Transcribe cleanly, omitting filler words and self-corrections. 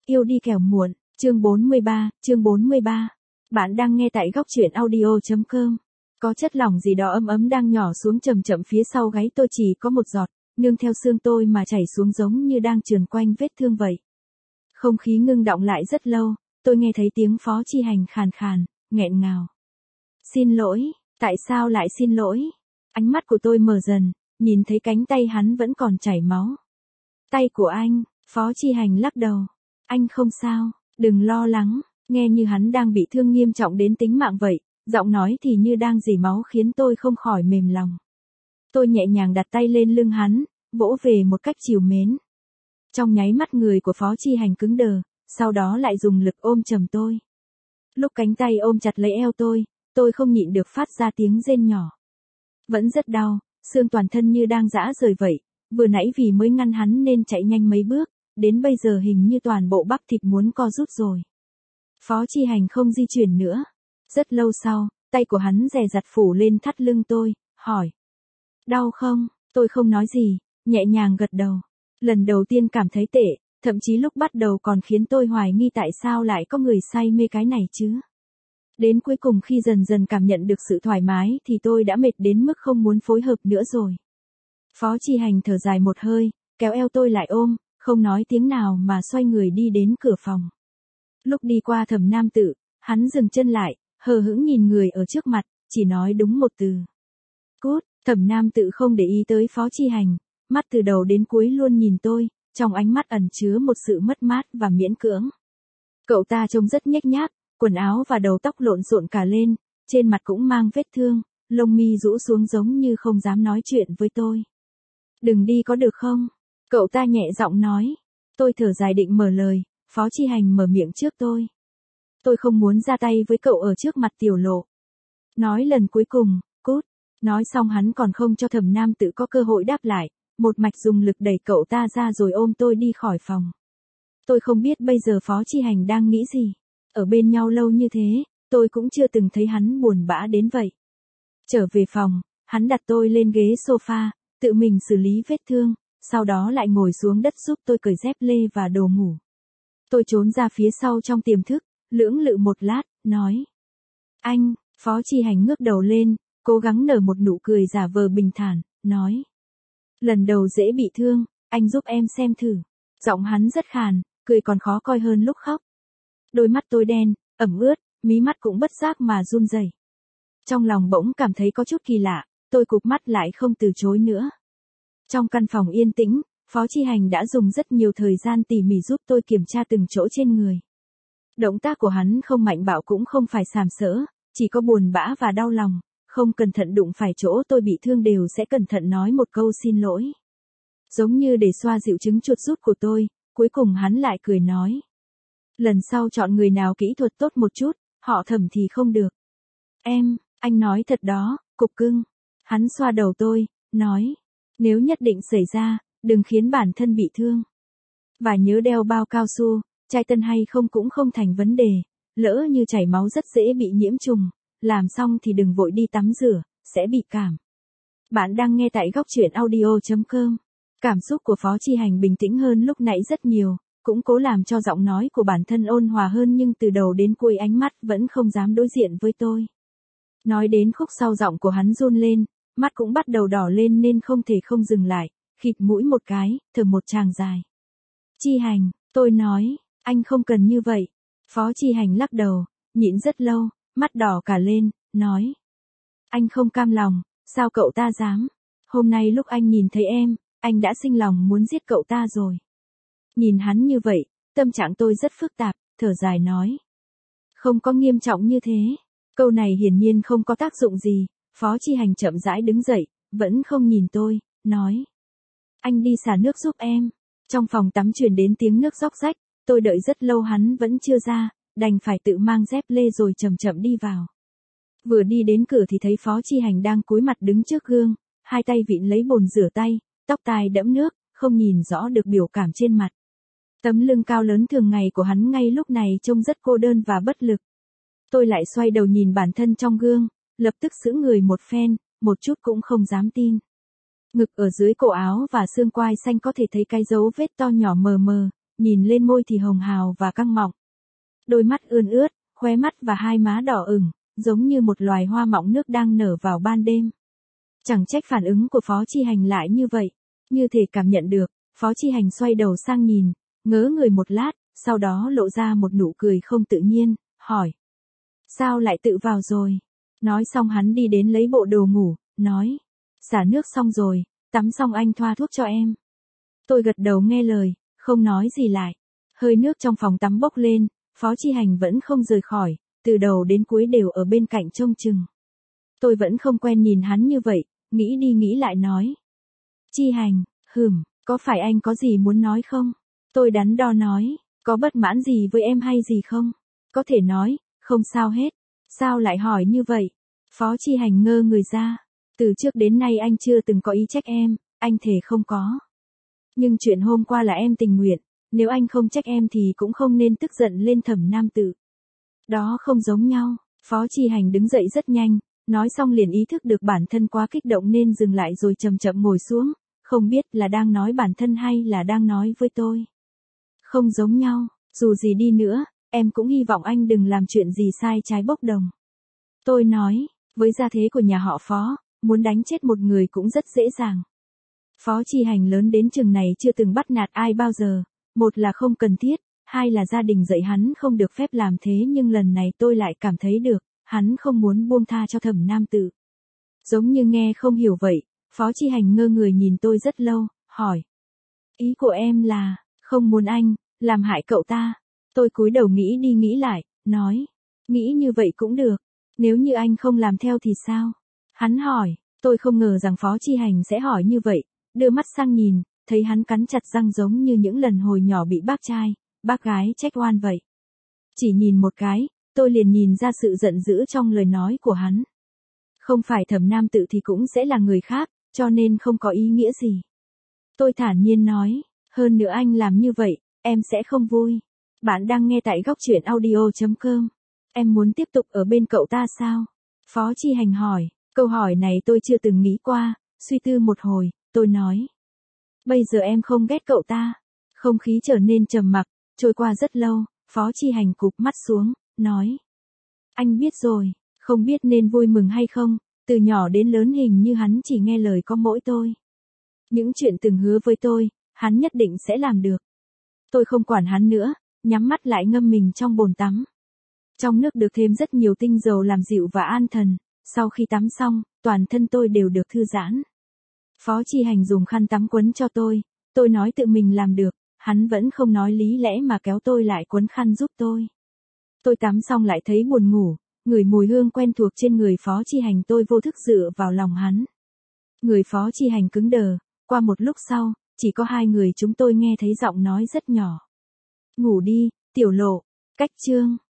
Yêu đi kẻo muộn, chương 43. Bạn đang nghe tại góc truyện audio.com. Có chất lỏng gì đó ấm ấm đang nhỏ xuống chậm chậm phía sau gáy tôi, chỉ có một giọt, nương theo xương tôi mà chảy xuống giống như đang trườn quanh vết thương vậy. Không khí ngưng đọng lại rất lâu, tôi nghe thấy tiếng Phó Chi Hành khàn khàn, nghẹn ngào. Xin lỗi, tại sao lại xin lỗi? Ánh mắt của tôi mờ dần, nhìn thấy cánh tay hắn vẫn còn chảy máu. Tay của anh, Phó Chi Hành lắc đầu. Anh không sao, đừng lo lắng, nghe như hắn đang bị thương nghiêm trọng đến tính mạng vậy, giọng nói thì như đang rỉ máu khiến tôi không khỏi mềm lòng. Tôi nhẹ nhàng đặt tay lên lưng hắn, vỗ về một cách trìu mến. Trong nháy mắt người của Phó Chi Hành cứng đờ, sau đó lại dùng lực ôm chầm tôi. Lúc cánh tay ôm chặt lấy eo tôi không nhịn được phát ra tiếng rên nhỏ. Vẫn rất đau, xương toàn thân như đang giã rời vậy, vừa nãy vì mới ngăn hắn nên chạy nhanh mấy bước, đến bây giờ hình như toàn bộ bắp thịt muốn co rút rồi. Phó Chi Hành không di chuyển nữa. Rất lâu sau, tay của hắn dè dặt phủ lên thắt lưng tôi, hỏi. Đau không? Tôi không nói gì, nhẹ nhàng gật đầu. Lần đầu tiên cảm thấy tệ, thậm chí lúc bắt đầu còn khiến tôi hoài nghi tại sao lại có người say mê cái này chứ. Đến cuối cùng khi dần dần cảm nhận được sự thoải mái thì tôi đã mệt đến mức không muốn phối hợp nữa rồi. Phó Chi Hành thở dài một hơi, kéo eo tôi lại ôm, không nói tiếng nào mà xoay người đi đến cửa phòng. Lúc đi qua Thẩm Nam Tự, hắn dừng chân lại, hờ hững nhìn người ở trước mặt, chỉ nói đúng một từ. Cút. Thẩm Nam Tự không để ý tới Phó Chi Hành, mắt từ đầu đến cuối luôn nhìn tôi, trong ánh mắt ẩn chứa một sự mất mát và miễn cưỡng. Cậu ta trông rất nhếch nhác, quần áo và đầu tóc lộn xộn cả lên, trên mặt cũng mang vết thương, lông mi rũ xuống giống như không dám nói chuyện với tôi. Đừng đi có được không? Cậu ta nhẹ giọng nói. Tôi thở dài định mở lời, Phó Chi Hành mở miệng trước tôi. Tôi không muốn ra tay với cậu ở trước mặt Tiểu Lộ. Nói lần cuối cùng, cút. Nói xong hắn còn không cho Thẩm Nam Tự có cơ hội đáp lại, một mạch dùng lực đẩy cậu ta ra rồi ôm tôi đi khỏi phòng. Tôi không biết bây giờ Phó Chi Hành đang nghĩ gì. Ở bên nhau lâu như thế, tôi cũng chưa từng thấy hắn buồn bã đến vậy. Trở về phòng, hắn đặt tôi lên ghế sofa, tự mình xử lý vết thương, sau đó lại ngồi xuống đất giúp tôi cởi dép lê và đồ ngủ. Tôi trốn ra phía sau trong tiềm thức, lưỡng lự một lát, nói. Anh, Phó Chi Hành ngước đầu lên, cố gắng nở một nụ cười giả vờ bình thản, nói. Lần đầu dễ bị thương, anh giúp em xem thử. Giọng hắn rất khàn, cười còn khó coi hơn lúc khóc. Đôi mắt tôi đen, ẩm ướt, mí mắt cũng bất giác mà run rẩy. Trong lòng bỗng cảm thấy có chút kỳ lạ, tôi cụp mắt lại không từ chối nữa. Trong căn phòng yên tĩnh, Phó Chi Hành đã dùng rất nhiều thời gian tỉ mỉ giúp tôi kiểm tra từng chỗ trên người. Động tác của hắn không mạnh bạo cũng không phải sàm sỡ, chỉ có buồn bã và đau lòng, không cẩn thận đụng phải chỗ tôi bị thương đều sẽ cẩn thận nói một câu xin lỗi. Giống như để xoa dịu chứng chuột rút của tôi, cuối cùng hắn lại cười nói. Lần sau chọn người nào kỹ thuật tốt một chút, họ Thẩm thì không được. Anh nói thật đó, cục cưng. Hắn xoa đầu tôi, nói. Nếu nhất định xảy ra, đừng khiến bản thân bị thương. Và nhớ đeo bao cao su, chai tân hay không cũng không thành vấn đề, lỡ như chảy máu rất dễ bị nhiễm trùng, làm xong thì đừng vội đi tắm rửa, sẽ bị cảm. Bạn đang nghe tại góc truyện audio.com. Cảm xúc của Phó Chi Hành bình tĩnh hơn lúc nãy rất nhiều, cũng cố làm cho giọng nói của bản thân ôn hòa hơn nhưng từ đầu đến cuối ánh mắt vẫn không dám đối diện với tôi. Nói đến khúc sau giọng của hắn run lên, mắt cũng bắt đầu đỏ lên nên không thể không dừng lại, khịt mũi một cái, thở một tràng dài. Chi Hành, tôi nói, anh không cần như vậy. Phó Chi Hành lắc đầu, nhịn rất lâu, mắt đỏ cả lên, nói. Anh không cam lòng, sao cậu ta dám? Hôm nay lúc anh nhìn thấy em, anh đã sinh lòng muốn giết cậu ta rồi. Nhìn hắn như vậy, tâm trạng tôi rất phức tạp, thở dài nói. Không có nghiêm trọng như thế. Câu này hiển nhiên không có tác dụng gì, Phó Chi Hành chậm rãi đứng dậy, vẫn không nhìn tôi, nói. Anh đi xả nước giúp em. Trong phòng tắm truyền đến tiếng nước róc rách, tôi đợi rất lâu hắn vẫn chưa ra, đành phải tự mang dép lê rồi chậm chậm đi vào. Vừa đi đến cửa thì thấy Phó Chi Hành đang cúi mặt đứng trước gương, hai tay vịn lấy bồn rửa tay, tóc tai đẫm nước, không nhìn rõ được biểu cảm trên mặt. Tấm lưng cao lớn thường ngày của hắn ngay lúc này trông rất cô đơn và bất lực. Tôi lại xoay đầu nhìn bản thân trong gương, lập tức sững người một phen, một chút cũng không dám tin. Ngực ở dưới cổ áo và xương quai xanh có thể thấy cái dấu vết to nhỏ mờ mờ, nhìn lên môi thì hồng hào và căng mọng. Đôi mắt ươn ướt, khóe mắt và hai má đỏ ửng, giống như một loài hoa mọng nước đang nở vào ban đêm. Chẳng trách phản ứng của Phó Chi Hành lại như vậy, như thể cảm nhận được, Phó Chi Hành xoay đầu sang nhìn, ngớ người một lát, sau đó lộ ra một nụ cười không tự nhiên, hỏi. Sao lại tự vào rồi? Nói xong hắn đi đến lấy bộ đồ ngủ, nói. Xả nước xong rồi, tắm xong anh thoa thuốc cho em. Tôi gật đầu nghe lời, không nói gì lại. Hơi nước trong phòng tắm bốc lên, Phó Chi Hành vẫn không rời khỏi, từ đầu đến cuối đều ở bên cạnh trông chừng. Tôi vẫn không quen nhìn hắn như vậy, nghĩ đi nghĩ lại nói. Chi Hành, có phải anh có gì muốn nói không? Tôi đắn đo nói, có bất mãn gì với em hay gì không? Có thể nói, không sao hết. Sao lại hỏi như vậy? Phó Chi Hành ngơ người ra. Từ trước đến nay anh chưa từng có ý trách em, anh thề không có. Nhưng chuyện hôm qua là em tình nguyện, nếu anh không trách em thì cũng không nên tức giận lên Thẩm Nam Tự. Đó không giống nhau. Phó Chi Hành đứng dậy rất nhanh, nói xong liền ý thức được bản thân quá kích động nên dừng lại rồi chậm chậm ngồi xuống, không biết là đang nói bản thân hay là đang nói với tôi. Không giống nhau, dù gì đi nữa, em cũng hy vọng anh đừng làm chuyện gì sai trái bốc đồng. Tôi nói, với gia thế của nhà họ Phó, muốn đánh chết một người cũng rất dễ dàng. Phó Chi Hành lớn đến chừng này chưa từng bắt nạt ai bao giờ, một là không cần thiết, hai là gia đình dạy hắn không được phép làm thế, nhưng lần này tôi lại cảm thấy được, hắn không muốn buông tha cho Thẩm Nam Tự. Giống như nghe không hiểu vậy, Phó Chi Hành ngơ người nhìn tôi rất lâu, hỏi. Ý của em là, không muốn anh làm hại cậu ta. Tôi cúi đầu nghĩ đi nghĩ lại, nói. Nghĩ như vậy cũng được, nếu như anh không làm theo thì sao? Hắn hỏi, tôi không ngờ rằng Phó Chi Hành sẽ hỏi như vậy, đưa mắt sang nhìn, thấy hắn cắn chặt răng giống như những lần hồi nhỏ bị bác trai, bác gái trách oan vậy. Chỉ nhìn một cái, tôi liền nhìn ra sự giận dữ trong lời nói của hắn. Không phải Thẩm Nam Tự thì cũng sẽ là người khác, cho nên không có ý nghĩa gì. Tôi thản nhiên nói, hơn nữa anh làm như vậy, em sẽ không vui. Bạn đang nghe tại góc truyện audio.com. Em muốn tiếp tục ở bên cậu ta sao? Phó Chi Hành hỏi, câu hỏi này tôi chưa từng nghĩ qua, suy tư một hồi, tôi nói. Bây giờ em không ghét cậu ta. Không khí trở nên trầm mặc, trôi qua rất lâu, Phó Chi Hành cụp mắt xuống, nói. Anh biết rồi, không biết nên vui mừng hay không, từ nhỏ đến lớn hình như hắn chỉ nghe lời có mỗi tôi. Những chuyện từng hứa với tôi, hắn nhất định sẽ làm được. Tôi không quản hắn nữa, nhắm mắt lại ngâm mình trong bồn tắm. Trong nước được thêm rất nhiều tinh dầu làm dịu và an thần, sau khi tắm xong, toàn thân tôi đều được thư giãn. Phó Chi Hành dùng khăn tắm quấn cho tôi nói tự mình làm được, hắn vẫn không nói lý lẽ mà kéo tôi lại quấn khăn giúp tôi. Tôi tắm xong lại thấy buồn ngủ, ngửi mùi hương quen thuộc trên người Phó Chi Hành, tôi vô thức dựa vào lòng hắn. Người Phó Chi Hành cứng đờ, qua một lúc sau, chỉ có hai người chúng tôi nghe thấy giọng nói rất nhỏ. Ngủ đi, Tiểu Lộ, cách chương.